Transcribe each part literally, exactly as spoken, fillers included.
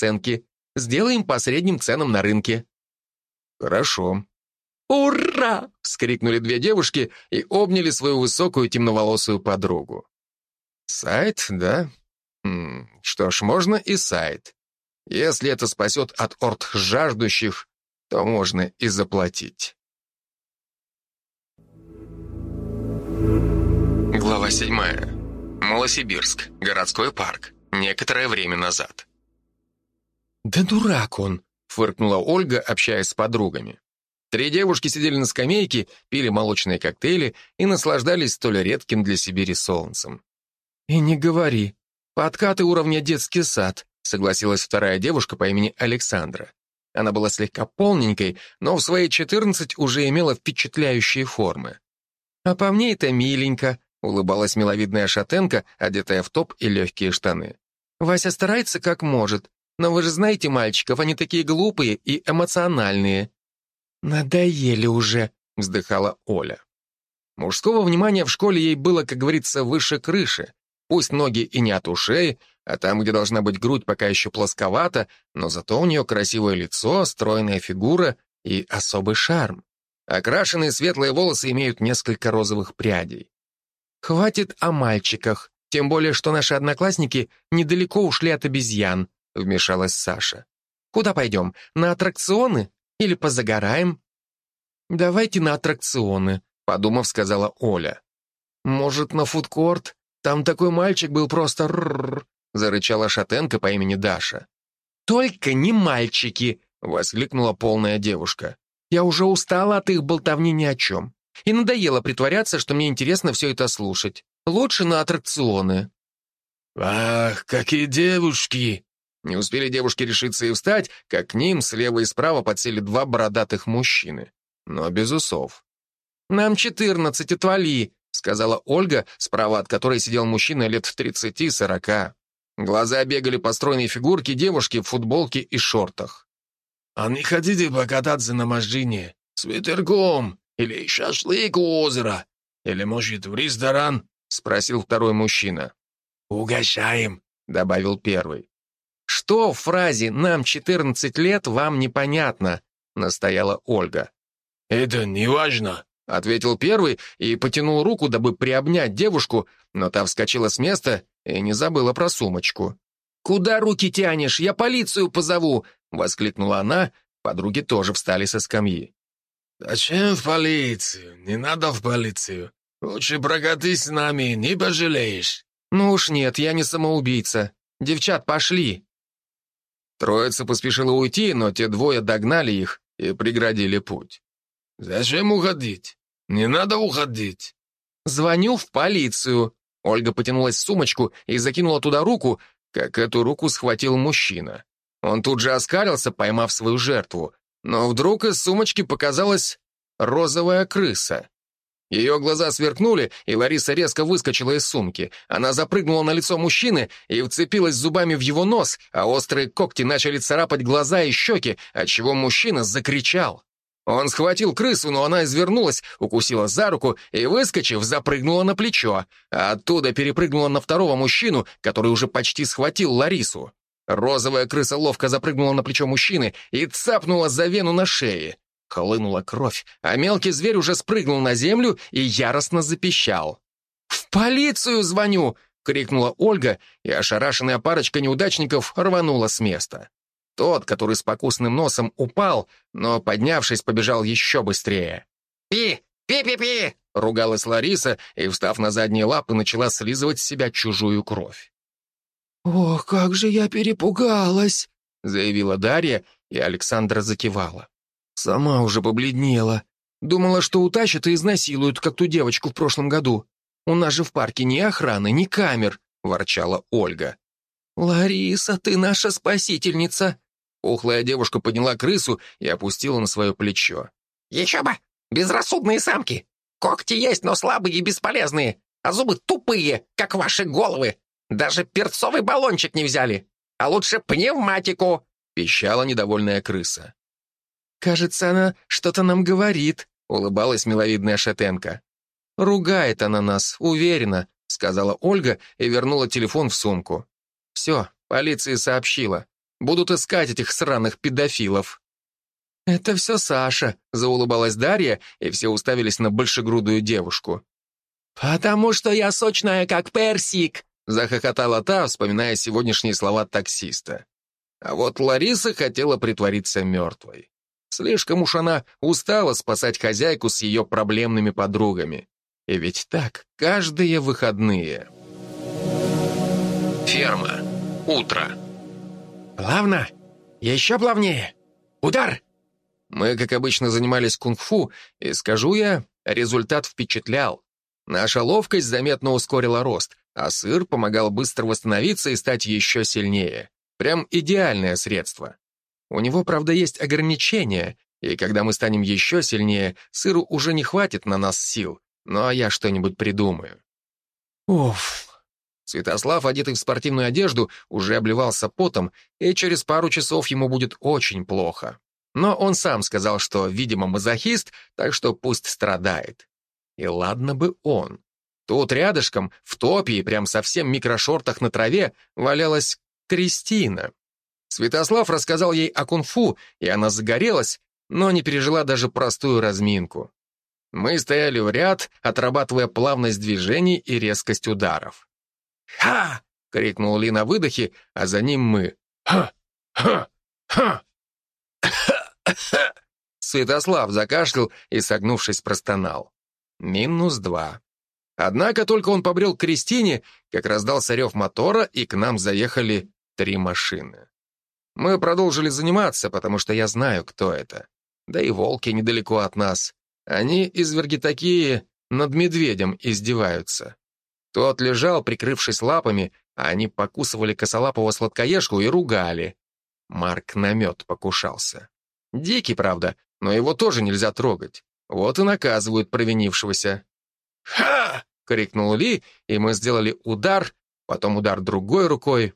расценки. Сделаем по средним ценам на рынке». «Хорошо». «Ура!» — вскрикнули две девушки и обняли свою высокую темноволосую подругу. «Сайт, да? М, что ж, можно и сайт. Если это спасет от орд жаждущих, то можно и заплатить». Глава седьмая. Малосибирск. Городской парк. Некоторое время назад. «Да дурак он!» — фыркнула Ольга, общаясь с подругами. Три девушки сидели на скамейке, пили молочные коктейли и наслаждались столь редким для Сибири солнцем. «И не говори. Подкаты уровня детский сад», — согласилась вторая девушка по имени Александра. Она была слегка полненькой, но в свои четырнадцать уже имела впечатляющие формы. «А по мне это миленько», — улыбалась миловидная шатенка, одетая в топ и легкие штаны. «Вася старается как может, но вы же знаете мальчиков, они такие глупые и эмоциональные». «Надоели уже», — вздыхала Оля. Мужского внимания в школе ей было, как говорится, выше крыши. Пусть ноги и не от ушей, а там, где должна быть грудь, пока еще плосковато, но зато у нее красивое лицо, стройная фигура и особый шарм. Окрашенные светлые волосы имеют несколько розовых прядей. «Хватит о мальчиках, тем более, что наши одноклассники недалеко ушли от обезьян», — вмешалась Саша. «Куда пойдем? На аттракционы? Или позагораем?» «Давайте на аттракционы», — подумав, сказала Оля. «Может, на фудкорт? Там такой мальчик был просто рррр», — зарычала шатенка по имени Даша. «Только не мальчики», — воскликнула полная девушка. «Я уже устала от их болтовни ни о чем. И надоело притворяться, что мне интересно все это слушать. Лучше на аттракционы». «Ах, какие девушки!» Не успели девушки решиться и встать, как к ним слева и справа подсели два бородатых мужчины, но без усов. «Нам четырнадцать, отвали», — сказала Ольга, справа от которой сидел мужчина лет тридцати-сорока. Глаза бегали по стройной фигурке девушки в футболке и шортах. «А не хотите покататься на машине? С ветерком? Или шашлык у озера? Или, может, в ресторан?» — спросил второй мужчина. «Угощаем», — добавил первый. «Что в фразе «нам четырнадцать лет» вам непонятно?» — настояла Ольга. «Это не важно», — ответил первый и потянул руку, дабы приобнять девушку, но та вскочила с места и не забыла про сумочку. «Куда руки тянешь? Я полицию позову!» — воскликнула она. Подруги тоже встали со скамьи. «Зачем в полицию? Не надо в полицию. Лучше прокатись с нами, не пожалеешь». «Ну уж нет, я не самоубийца. Девчат, пошли!» Троица поспешила уйти, но те двое догнали их и преградили путь. «Зачем уходить? Не надо уходить». «Звоню в полицию». Ольга потянулась в сумочку и закинула туда руку, как эту руку схватил мужчина. Он тут же оскалился, поймав свою жертву, но вдруг из сумочки показалась розовая крыса. Ее глаза сверкнули, и Лариса резко выскочила из сумки. Она запрыгнула на лицо мужчины и вцепилась зубами в его нос, а острые когти начали царапать глаза и щеки, отчего мужчина закричал. Он схватил крысу, но она извернулась, укусила за руку и, выскочив, запрыгнула на плечо, а оттуда перепрыгнула на второго мужчину, который уже почти схватил Ларису. Розовая крыса ловко запрыгнула на плечо мужчины и цапнула за вену на шее. Хлынула кровь, а мелкий зверь уже спрыгнул на землю и яростно запищал. «В полицию звоню!» — крикнула Ольга, и ошарашенная парочка неудачников рванула с места. Тот, который с покусным носом, упал, но, поднявшись, побежал еще быстрее. «Пи! Пи-пи-пи!» — ругалась Лариса и, встав на задние лапы, начала слизывать с себя чужую кровь. «Ох, как же я перепугалась!» — заявила Дарья, и Александра закивала. Сама уже побледнела. Думала, что утащат и изнасилуют, как ту девочку в прошлом году. У нас же в парке ни охраны, ни камер, — ворчала Ольга. «Лариса, ты наша спасительница!» Пухлая девушка подняла крысу и опустила на свое плечо. «Еще бы! Безрассудные самки! Когти есть, но слабые и бесполезные, а зубы тупые, как ваши головы! Даже перцовый баллончик не взяли! А лучше пневматику!» — пищала недовольная крыса. «Кажется, она что-то нам говорит», — улыбалась миловидная шатенка. «Ругает она нас, уверена», — сказала Ольга и вернула телефон в сумку. «Все, полиции сообщила. Будут искать этих сраных педофилов». «Это все Саша», — заулыбалась Дарья, и все уставились на большегрудую девушку. «Потому что я сочная, как персик», — захохотала та, вспоминая сегодняшние слова таксиста. А вот Лариса хотела притвориться мертвой. Слишком уж она устала спасать хозяйку с ее проблемными подругами. И ведь так, каждые выходные. Ферма. Утро. «Плавно! Еще плавнее! Удар!» Мы, как обычно, занимались кунг-фу, и, скажу я, результат впечатлял. Наша ловкость заметно ускорила рост, а сыр помогал быстро восстановиться и стать еще сильнее. Прям идеальное средство. У него, правда, есть ограничения, и когда мы станем еще сильнее, сыру уже не хватит на нас сил, но я что-нибудь придумаю. Уф. Святослав, одетый в спортивную одежду, уже обливался потом, и через пару часов ему будет очень плохо. Но он сам сказал, что, видимо, мазохист, так что пусть страдает. И ладно бы он. Тут рядышком, в топе и прям совсем микрошортах на траве, валялась Кристина. Святослав рассказал ей о кунг-фу, и она загорелась, но не пережила даже простую разминку. Мы стояли в ряд, отрабатывая плавность движений и резкость ударов. «Ха!» — крикнул Ли на выдохе, а за ним мы. «Ха! Ха! Ха!» Святослав закашлял и, согнувшись, простонал. Минус два. Однако только он побрел к Кристине, как раздался рев мотора, и к нам заехали три машины. Мы продолжили заниматься, потому что я знаю, кто это. Да и волки недалеко от нас. Они, изверги такие, над медведем издеваются. Тот лежал, прикрывшись лапами, а они покусывали косолапого сладкоежку и ругали. Марк на мед покушался. Дикий, правда, но его тоже нельзя трогать. Вот и наказывают провинившегося. «Ха!» — крикнул Ли, и мы сделали удар, потом удар другой рукой.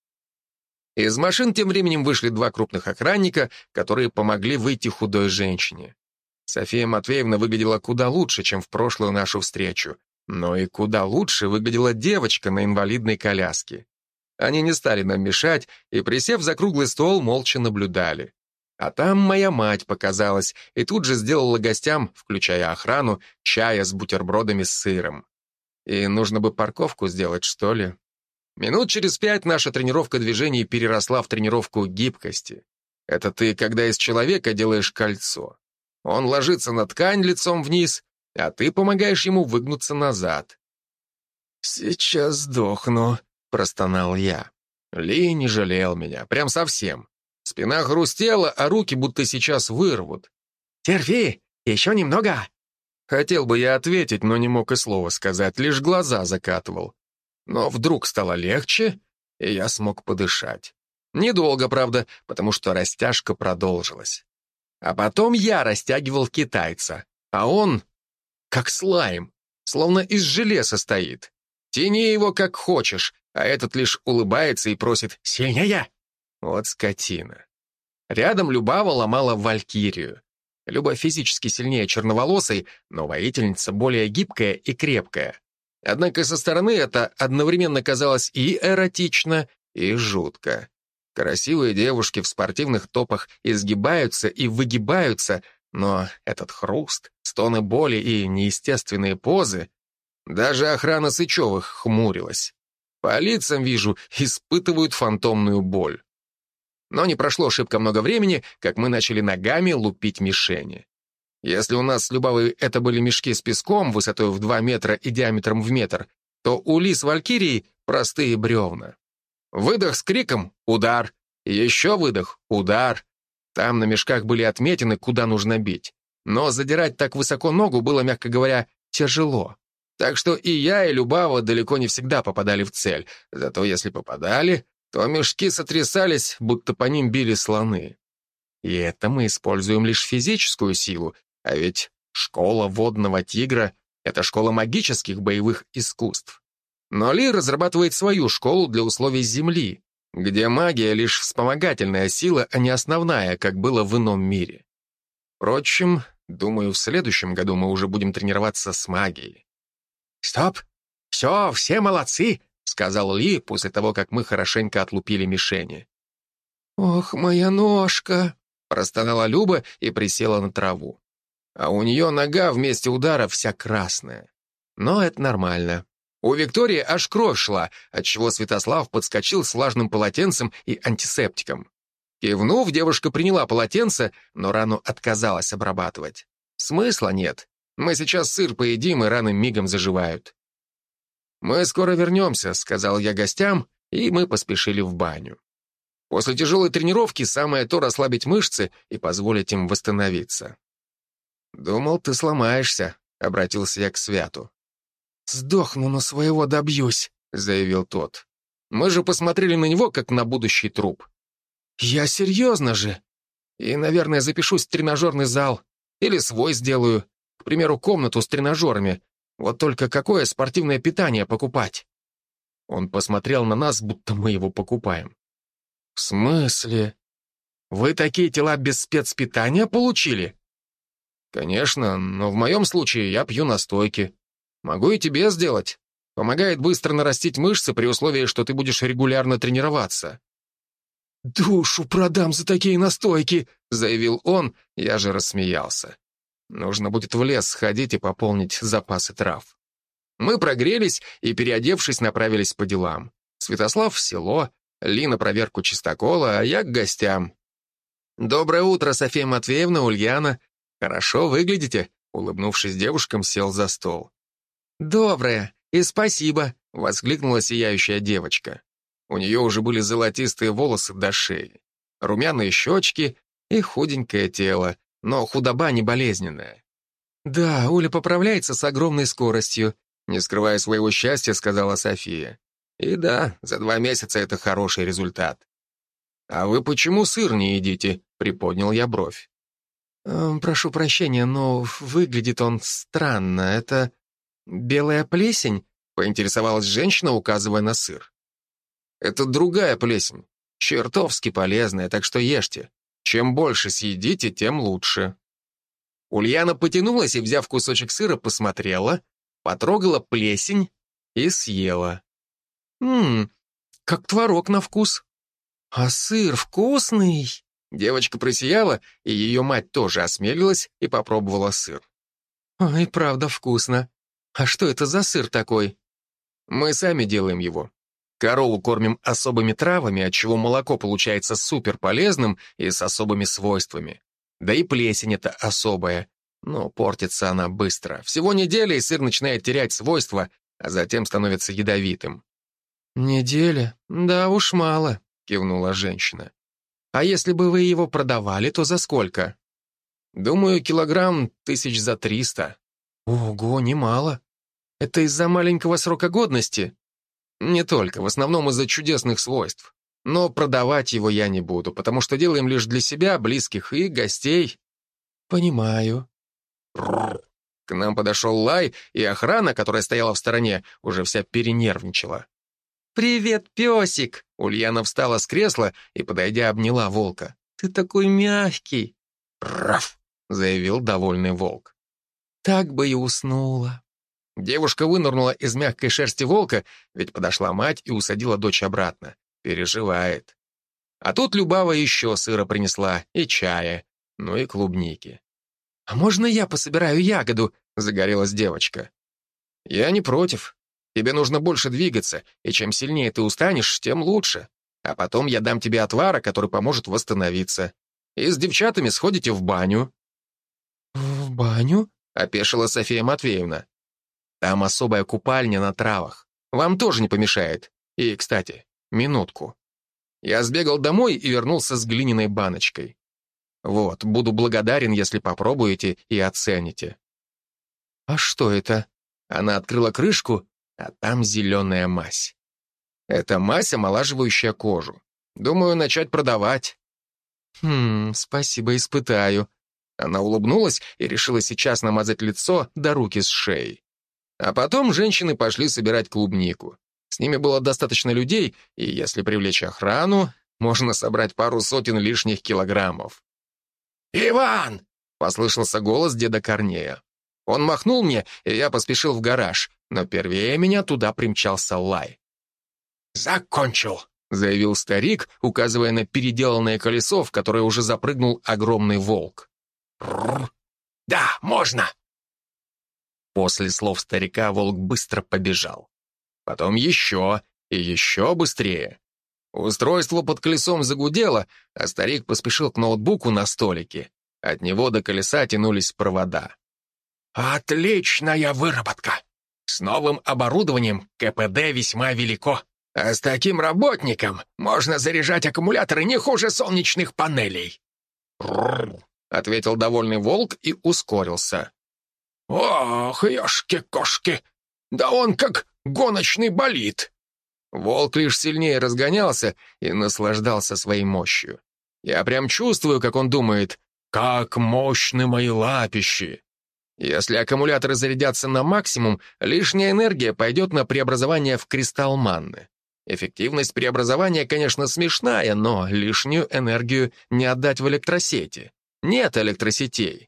Из машин тем временем вышли два крупных охранника, которые помогли выйти худой женщине. София Матвеевна выглядела куда лучше, чем в прошлую нашу встречу, но и куда лучше выглядела девочка на инвалидной коляске. Они не стали нам мешать и, присев за круглый стол, молча наблюдали. А там моя мать показалась и тут же сделала гостям, включая охрану, чая с бутербродами с сыром. И нужно бы парковку сделать, что ли? Минут через пять наша тренировка движений переросла в тренировку гибкости. Это ты, когда из человека делаешь кольцо. Он ложится на ткань лицом вниз, а ты помогаешь ему выгнуться назад. «Сейчас сдохну», — простонал я. Ли не жалел меня, прям совсем. Спина хрустела, а руки будто сейчас вырвут. «Терпи, еще немного!» Хотел бы я ответить, но не мог и слова сказать, лишь глаза закатывал. Но вдруг стало легче, и я смог подышать. Недолго, правда, потому что растяжка продолжилась. А потом я растягивал китайца, а он как слайм, словно из желе состоит. Тяни его как хочешь, а этот лишь улыбается и просит «сильнее». Вот скотина. Рядом Любава ломала валькирию. Люба физически сильнее черноволосой, но воительница более гибкая и крепкая. Однако со стороны это одновременно казалось и эротично, и жутко. Красивые девушки в спортивных топах изгибаются и выгибаются, но этот хруст, стоны боли и неестественные позы... Даже охрана Сычевых хмурилась. По лицам вижу, испытывают фантомную боль. Но не прошло шибко много времени, как мы начали ногами лупить мишени. Если у нас с Любавой это были мешки с песком высотой в два метра и диаметром в метр, то у Ли с Валькирией простые бревна. Выдох с криком — удар. Еще выдох — удар. Там на мешках были отметины, куда нужно бить. Но задирать так высоко ногу было, мягко говоря, тяжело. Так что и я, и Любава далеко не всегда попадали в цель. Зато если попадали, то мешки сотрясались, будто по ним били слоны. И это мы используем лишь физическую силу, а ведь школа водного тигра — это школа магических боевых искусств. Но Ли разрабатывает свою школу для условий Земли, где магия — лишь вспомогательная сила, а не основная, как было в ином мире. Впрочем, думаю, в следующем году мы уже будем тренироваться с магией. «Стоп! Все, все молодцы!» — сказал Ли после того, как мы хорошенько отлупили мишени. «Ох, моя ножка!» — простонала Люба и присела на траву. А у нее нога вместе удара вся красная. Но это нормально. У Виктории аж кровь шла, отчего Святослав подскочил с влажным полотенцем и антисептиком. Кивнув, девушка приняла полотенце, но рану отказалась обрабатывать. Смысла нет. Мы сейчас сыр поедим, и раны мигом заживают. «Мы скоро вернемся», — сказал я гостям, и мы поспешили в баню. После тяжелой тренировки самое то расслабить мышцы и позволить им восстановиться. «Думал, ты сломаешься», — обратился я к Святу. «Сдохну, но своего добьюсь», — заявил тот. Мы же посмотрели на него, как на будущий труп. «Я серьезно же. И, наверное, запишусь в тренажерный зал. Или свой сделаю. К примеру, комнату с тренажерами. Вот только какое спортивное питание покупать?» Он посмотрел на нас, будто мы его покупаем. «В смысле? Вы такие тела без спецпитания получили?» «Конечно, но в моем случае я пью настойки. Могу и тебе сделать. Помогает быстро нарастить мышцы при условии, что ты будешь регулярно тренироваться». «Душу продам за такие настойки», — заявил он, я же рассмеялся. Нужно будет в лес сходить и пополнить запасы трав. Мы прогрелись и, переодевшись, направились по делам. Святослав в село, Ли на проверку чистокола, а я к гостям. «Доброе утро, София Матвеевна, Ульяна. Хорошо выглядите», — улыбнувшись девушкам, сел за стол. «Доброе, и спасибо», — воскликнула сияющая девочка. У нее уже были золотистые волосы до шеи, румяные щечки и худенькое тело, но худоба не болезненная. «Да, Уля поправляется с огромной скоростью», — не скрывая своего счастья, сказала София. «И да, за два месяца это хороший результат». «А вы почему сыр не едите?» — приподнял я бровь. «Эм, «Прошу прощения, но выглядит он странно. Это белая плесень?» — поинтересовалась женщина, указывая на сыр. «Это другая плесень, чертовски полезная, так что ешьте. Чем больше съедите, тем лучше». Ульяна потянулась и, взяв кусочек сыра, посмотрела, потрогала плесень и съела. «Ммм, как творог на вкус. А сыр вкусный!» Девочка просияла, и ее мать тоже осмелилась и попробовала сыр. «Ой, правда вкусно. А что это за сыр такой?» «Мы сами делаем его. Корову кормим особыми травами, отчего молоко получается суперполезным и с особыми свойствами. Да и плесень это особая, но портится она быстро. Всего неделя, и сыр начинает терять свойства, а затем становится ядовитым». «Неделя? Да уж мало», — кивнула женщина. «А если бы вы его продавали, то за сколько?» «Думаю, килограмм тысяч за триста». «Ого, немало. Это из-за маленького срока годности?» «Не только, в основном из-за чудесных свойств. Но продавать его я не буду, потому что делаем лишь для себя, близких и гостей». «Понимаю». К нам подошел Лай, и охрана, которая стояла в стороне, уже вся перенервничала. «Привет, песик!» Ульяна встала с кресла и, подойдя, обняла волка. «Ты такой мягкий!» «Раф!» — заявил довольный волк. «Так бы и уснула». Девушка вынырнула из мягкой шерсти волка, ведь подошла мать и усадила дочь обратно. Переживает. А тут Любава еще сыра принесла, и чая, ну и клубники. «А можно я пособираю ягоду?» — загорелась девочка. «Я не против. Тебе нужно больше двигаться, и чем сильнее ты устанешь, тем лучше. А потом я дам тебе отвара, который поможет восстановиться. И с девчатами сходите в баню». «В баню?» — опешила София Матвеевна. «Там особая купальня на травах. Вам тоже не помешает. И, кстати, минутку». Я сбегал домой и вернулся с глиняной баночкой. Вот, буду благодарен, если попробуете и оцените. «А что это?» Она открыла крышку, а там зеленая мазь. Это мазь, омолаживающая кожу. Думаю, начать продавать. «Хм, спасибо, испытаю». Она улыбнулась и решила сейчас намазать лицо до руки с шеей. А потом женщины пошли собирать клубнику. С ними было достаточно людей, и если привлечь охрану, можно собрать пару сотен лишних килограммов. «Иван!» — послышался голос деда Корнея. Он махнул мне, и я поспешил в гараж, но первее меня туда примчался Лай. «Закончил!» заявил старик, указывая на переделанное колесо, в которое уже запрыгнул огромный волк. Да, можно. После слов старика волк быстро побежал. Потом еще и еще быстрее. Устройство под колесом загудело, а старик поспешил к ноутбуку на столике. От него до колеса тянулись провода. Отличная выработка. С новым оборудованием КПД весьма велико. А с таким работником можно заряжать аккумуляторы не хуже солнечных панелей. «Рррр», — ответил довольный волк и ускорился. Ох, ешки-кошки, да он как гоночный болид. Волк лишь сильнее разгонялся и наслаждался своей мощью. Я прям чувствую, как он думает, как мощны мои лапищи. Если аккумуляторы зарядятся на максимум, лишняя энергия пойдет на преобразование в кристалл манны. Эффективность преобразования, конечно, смешная, но лишнюю энергию не отдать в электросети. Нет электросетей.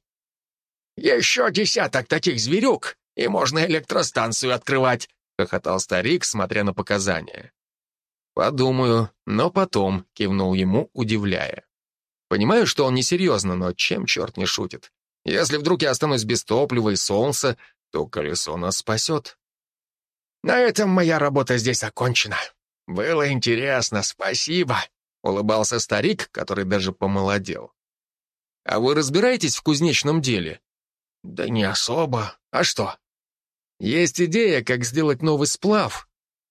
Еще десяток таких зверюк, и можно электростанцию открывать, — хохотал старик, смотря на показания. «Подумаю, но потом», — кивнул ему, удивляя. «Понимаю, что он несерьезно, но чем черт не шутит? Если вдруг я останусь без топлива и солнца, то колесо нас спасет». «На этом моя работа здесь окончена. Было интересно, спасибо», — улыбался старик, который даже помолодел. «А вы разбираетесь в кузнечном деле?» «Да не особо. А что?» «Есть идея, как сделать новый сплав».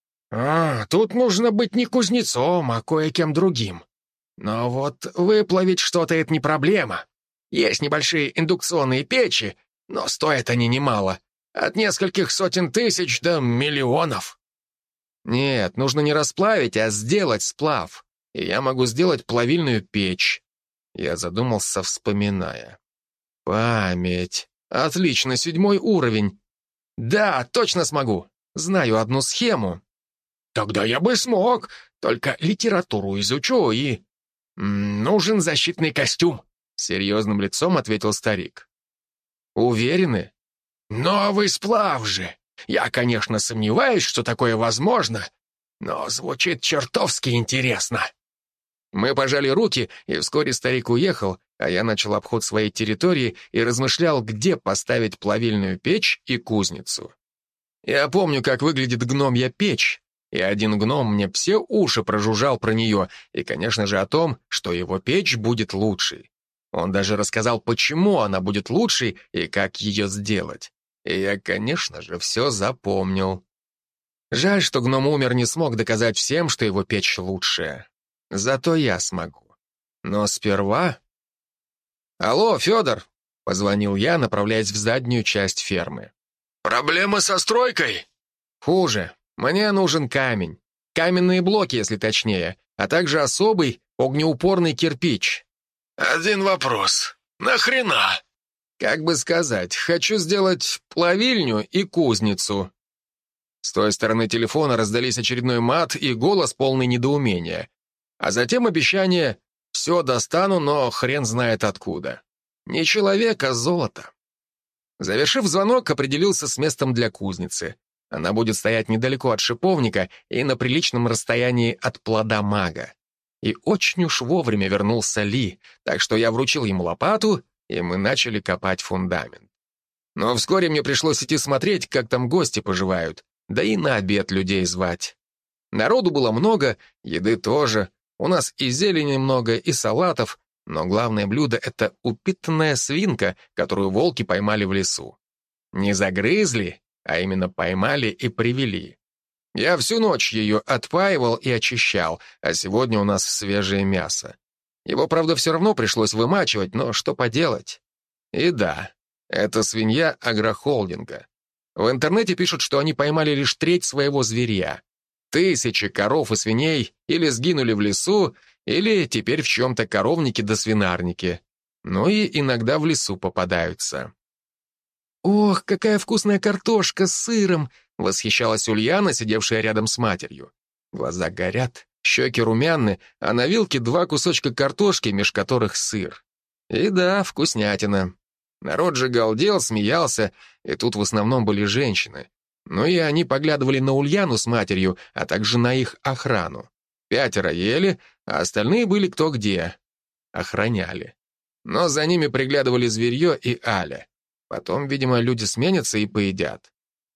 «А, тут нужно быть не кузнецом, а кое-кем другим. Но вот выплавить что-то — это не проблема. Есть небольшие индукционные печи, но стоят они немало. От нескольких сотен тысяч до миллионов». «Нет, нужно не расплавить, а сделать сплав. И я могу сделать плавильную печь». Я задумался, вспоминая. «Память. Отлично, седьмой уровень. Да, точно смогу. Знаю одну схему». «Тогда я бы смог, только литературу изучу и... нужен защитный костюм», — серьезным лицом ответил старик. «Уверены?» «Новый сплав же. Я, конечно, сомневаюсь, что такое возможно, но звучит чертовски интересно». Мы пожали руки, и вскоре старик уехал, а я начал обход своей территории и размышлял, где поставить плавильную печь и кузницу. Я помню, как выглядит гномья печь, и один гном мне все уши прожужжал про нее, и, конечно же, о том, что его печь будет лучшей. Он даже рассказал, почему она будет лучшей и как ее сделать. И я, конечно же, все запомнил. Жаль, что гном умер, не смог доказать всем, что его печь лучшая. Зато я смогу. Но сперва... «Алло, Федор!» — позвонил я, направляясь в заднюю часть фермы. «Проблемы со стройкой?» «Хуже. Мне нужен камень. Каменные блоки, если точнее, а также особый огнеупорный кирпич». «Один вопрос. Нахрена?» «Как бы сказать, хочу сделать плавильню и кузницу». С той стороны телефона раздались очередной мат и голос, полный недоумения. А затем обещание «все достану, но хрен знает откуда». Не человек, а золото. Завершив звонок, определился с местом для кузницы. Она будет стоять недалеко от шиповника и на приличном расстоянии от плода мага. И очень уж вовремя вернулся Ли, так что я вручил ему лопату, и мы начали копать фундамент. Но вскоре мне пришлось идти смотреть, как там гости поживают, да и на обед людей звать. Народу было много, еды тоже. У нас и зелени много, и салатов, но главное блюдо — это упитанная свинка, которую волки поймали в лесу. Не загрызли, а именно поймали и привели. Я всю ночь ее отпаивал и очищал, а сегодня у нас свежее мясо. Его, правда, все равно пришлось вымачивать, но что поделать? И да, это свинья агрохолдинга. В интернете пишут, что они поймали лишь треть своего зверья. Тысячи коров и свиней или сгинули в лесу, или теперь в чем-то коровнике да свинарнике. Ну и иногда в лесу попадаются. «Ох, какая вкусная картошка с сыром!» — восхищалась Ульяна, сидевшая рядом с матерью. Глаза горят, щеки румяны, а на вилке два кусочка картошки, меж которых сыр. И да, вкуснятина. Народ же галдел, смеялся, и тут в основном были женщины. Ну и они поглядывали на Ульяну с матерью, а также на их охрану. Пятеро ели, а остальные были кто где. Охраняли. Но за ними приглядывали зверье и Аля. Потом, видимо, люди сменятся и поедят.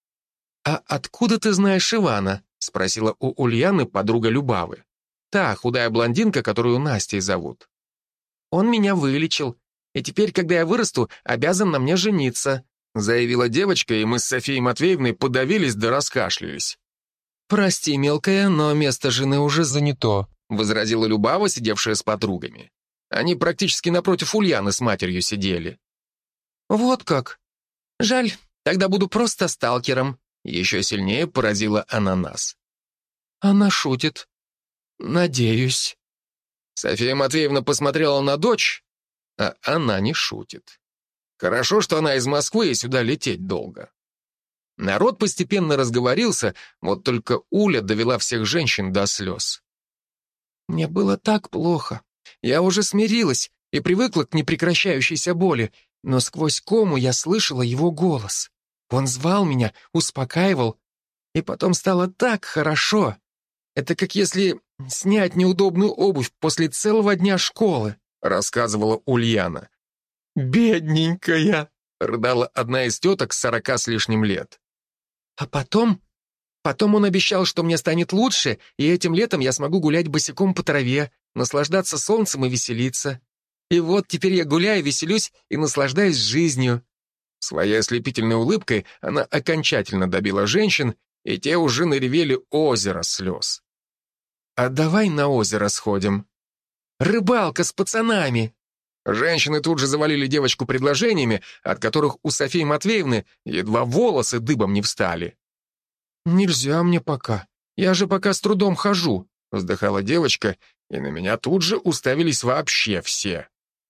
«А откуда ты знаешь Ивана?» — спросила у Ульяны подруга Любавы. Та худая блондинка, которую Настей зовут. «Он меня вылечил, и теперь, когда я вырасту, обязан на мне жениться», заявила девочка, и мы с Софией Матвеевной подавились да раскашлялись. «Прости, мелкая, но место жены уже занято», возразила Любава, сидевшая с подругами. Они практически напротив Ульяны с матерью сидели. «Вот как? Жаль, тогда буду просто сталкером», еще сильнее поразила она нас. «Она шутит. Надеюсь». София Матвеевна посмотрела на дочь, а она не шутит. Хорошо, что она из Москвы и сюда лететь долго. Народ постепенно разговорился, вот только Уля довела всех женщин до слез. «Мне было так плохо. Я уже смирилась и привыкла к непрекращающейся боли, но сквозь кому я слышала его голос. Он звал меня, успокаивал, и потом стало так хорошо. Это как если снять неудобную обувь после целого дня школы», рассказывала Ульяна. «Бедненькая», рыдала одна из теток сорока с лишним лет. «А потом... Потом он обещал, что мне станет лучше, и этим летом я смогу гулять босиком по траве, наслаждаться солнцем и веселиться. И вот теперь я гуляю, веселюсь и наслаждаюсь жизнью». Своей ослепительной улыбкой она окончательно добила женщин, и те уже наревели озеро слез. «А давай на озеро сходим. Рыбалка с пацанами». Женщины тут же завалили девочку предложениями, от которых у Софии Матвеевны едва волосы дыбом не встали. «Нельзя мне пока. Я же пока с трудом хожу», вздыхала девочка, и на меня тут же уставились вообще все.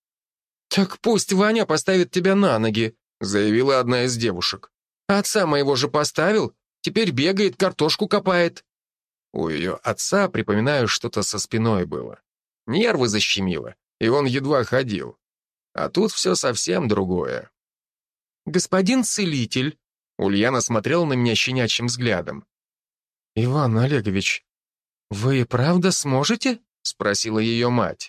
«Так пусть Ваня поставит тебя на ноги», заявила одна из девушек. «Отца моего же поставил, теперь бегает, картошку копает». У ее отца, припоминаю, что-то со спиной было. Нервы защемило, и он едва ходил. А тут все совсем другое. «Господин целитель», Ульяна смотрела на меня щенячьим взглядом. «Иван Олегович, вы и правда сможете?» спросила ее мать.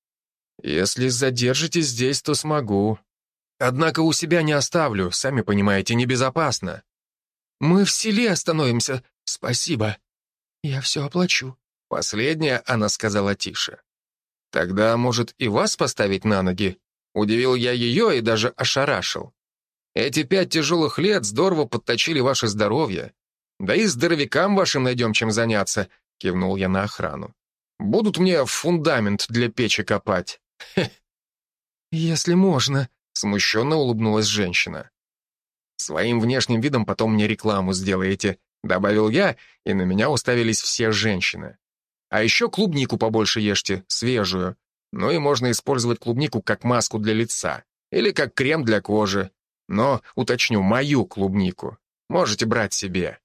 «Если задержитесь здесь, то смогу. Однако у себя не оставлю, сами понимаете, небезопасно». «Мы в селе остановимся, спасибо. Я все оплачу». Последнее она сказала тише. «Тогда, может, и вас поставить на ноги?» Удивил я ее и даже ошарашил. «Эти пять тяжелых лет здорово подточили ваше здоровье. Да и здоровякам вашим найдем чем заняться», кивнул я на охрану. «Будут мне фундамент для печи копать». Хе. «Если можно», смущенно улыбнулась женщина. «Своим внешним видом потом мне рекламу сделаете», добавил я, и на меня уставились все женщины. «А еще клубнику побольше ешьте, свежую. Ну и можно использовать клубнику как маску для лица или как крем для кожи. Но, уточню, мою клубнику. Можете брать себе».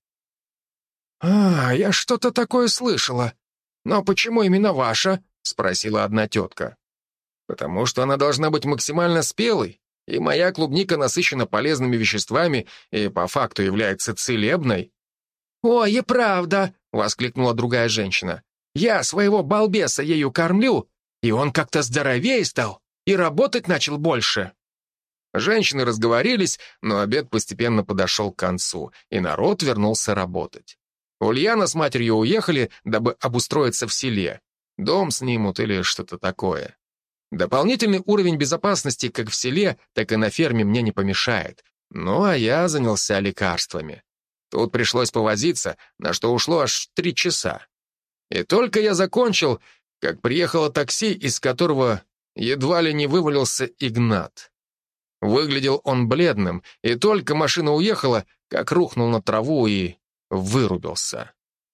«А, я что-то такое слышала. Но почему именно ваша?» спросила одна тетка. «Потому что она должна быть максимально спелой, и моя клубника насыщена полезными веществами и по факту является целебной». «Ой, и правда!» — воскликнула другая женщина. «Я своего балбеса ею кормлю, и он как-то здоровее стал и работать начал больше». Женщины разговорились, но обед постепенно подошел к концу, и народ вернулся работать. Ульяна с матерью уехали, дабы обустроиться в селе. Дом снимут или что-то такое. Дополнительный уровень безопасности как в селе, так и на ферме мне не помешает. Ну, а я занялся лекарствами. Тут пришлось повозиться, на что ушло аж три часа. И только я закончил, как приехало такси, из которого едва ли не вывалился Игнат. Выглядел он бледным, и только машина уехала, как рухнул на траву и вырубился.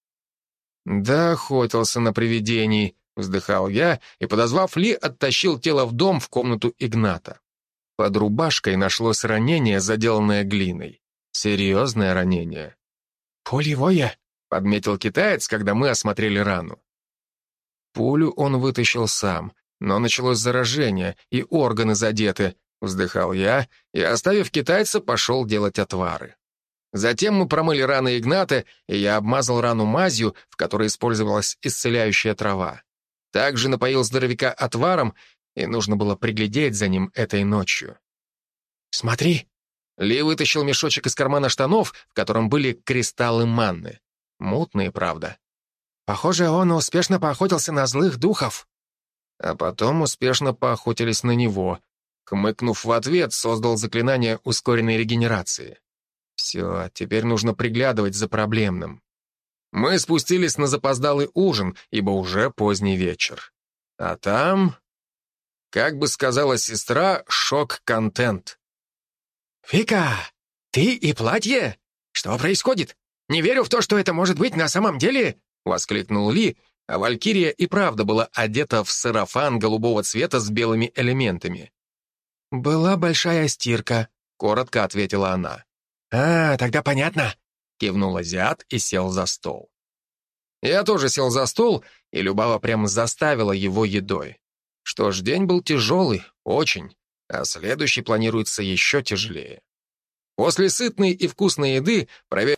«Да, охотился на привидений», — вздыхал я, и, подозвав Ли, оттащил тело в дом в комнату Игната. Под рубашкой нашлось ранение, заделанное глиной. Серьезное ранение. «Пулевое», — подметил китаец, когда мы осмотрели рану. Пулю он вытащил сам, но началось заражение, и органы задеты, вздыхал я, и, оставив китайца, пошел делать отвары. Затем мы промыли раны Игната, и я обмазал рану мазью, в которой использовалась исцеляющая трава. Также напоил здоровяка отваром, и нужно было приглядеть за ним этой ночью. «Смотри!» Ли вытащил мешочек из кармана штанов, в котором были кристаллы манны. Мутные, правда. «Похоже, он успешно поохотился на злых духов». А потом успешно поохотились на него. Хмыкнув в ответ, создал заклинание ускоренной регенерации. Все, теперь нужно приглядывать за проблемным. Мы спустились на запоздалый ужин, ибо уже поздний вечер. А там, как бы сказала сестра, шок-контент. «Вика, ты и платье? Что происходит? Не верю в то, что это может быть на самом деле!» — воскликнул Ли, а Валькирия и правда была одета в сарафан голубого цвета с белыми элементами. «Была большая стирка», — коротко ответила она. «А, тогда понятно», — кивнул азиат и сел за стол. Я тоже сел за стол, и Любава прямо заставила его едой. Что ж, день был тяжелый, очень, а следующий планируется еще тяжелее. После сытной и вкусной еды проверил